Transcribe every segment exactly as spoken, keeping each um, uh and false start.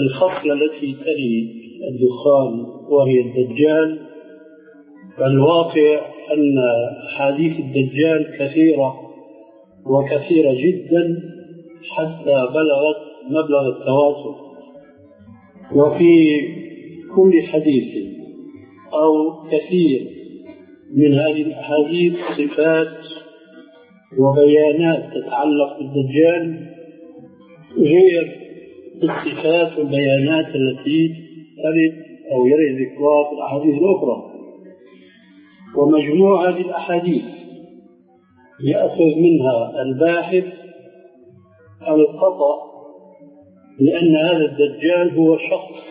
الخصلة التي تلي الدخان وهي الدجال، فالواقع أن أحاديث الدجال كثيرة وكثيرة جدا حتى بلغت مبلغ التواتر، وفي كل حديث أو كثير من هذه الأحاديث صفات وبيانات تتعلق بالدجال غير الصفات والبيانات التي ترد أو يرد ذكرها في الأحاديث الأخرى. ومجموع هذه الأحاديث يأخذ منها الباحث الخطأ، لأن هذا الدجال هو شخص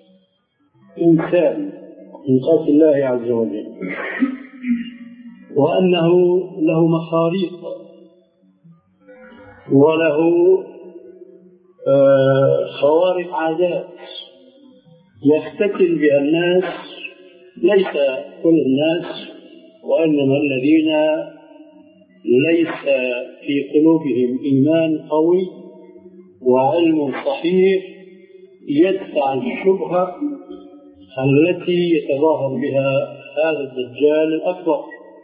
إنسان من خلق الله عز وجل، وأنه له مخاريق وله خوارق عادات يفتتن بها الناس، ليس كل الناس، وإنما الذين ليس في قلوبهم إيمان قوي وعلم صحيح يدفع الشبهة التي يتظاهر بها هذا الدجال الأكبر.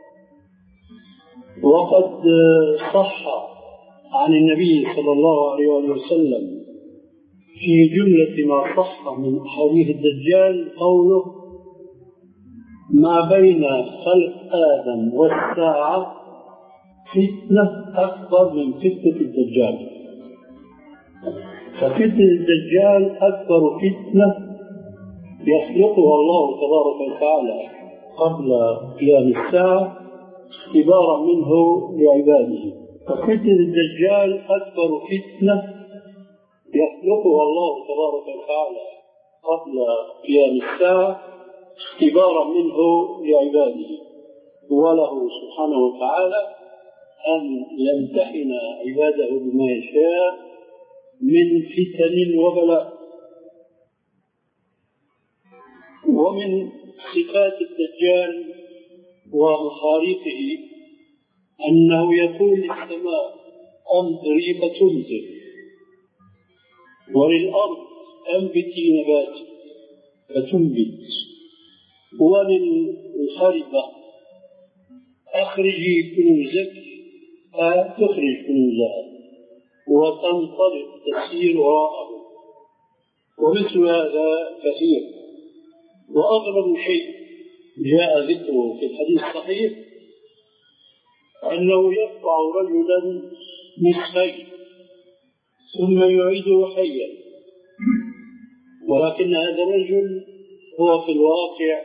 وقد صح عن النبي صلى الله عليه وسلم في جملة ما صح من أحاديث الدجال قوله: ما بين خلق آدم والساعة فتنة أكبر من فتنة الدجال. ففتنة الدجال أكبر فتنة يخلقها الله تبارك وتعالى قبل قيام الساعة اختبارا منه لعباده. ففتنة الدجال أكبر فتنة يخلقها الله تبارك وتعالى قبل قيام الساعة اختبارا منه لعباده، وله سبحانه وتعالى أن يمتحن عباده بما يشاء من فتن وبلاء. ومن صفات الدجال ومخارقه أنه يقول للسماء: أمطري فتمطر، وللأرض أنبتي نباتي فتنبت، وللخربة أخرجي كنوزك فتخرج كنوزها، وتنطلق تسير وراءه. ومثل هذا كثير. وأغرب شيء جاء ذكره في الحديث الصحيح أنه يرفع رجلا نصفين ثم يعيده حيا، ولكن هذا الرجل هو في الواقع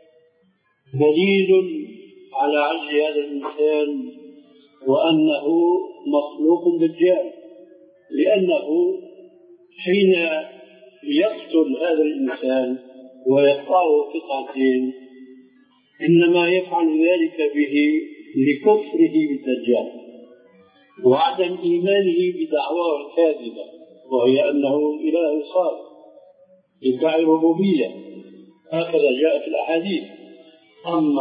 دليل على عجز هذا الإنسان وأنه مخلوق دجال، لأنه حين يقتل هذا الإنسان ويقطعه قطعتين إنما يفعل ذلك به لكفره بالدجال وعدم إيمانه بدعواه الكاذبة، وهي أنه الإله الخالق يدعي الربوبية، هكذا جاء في الأحاديث. أما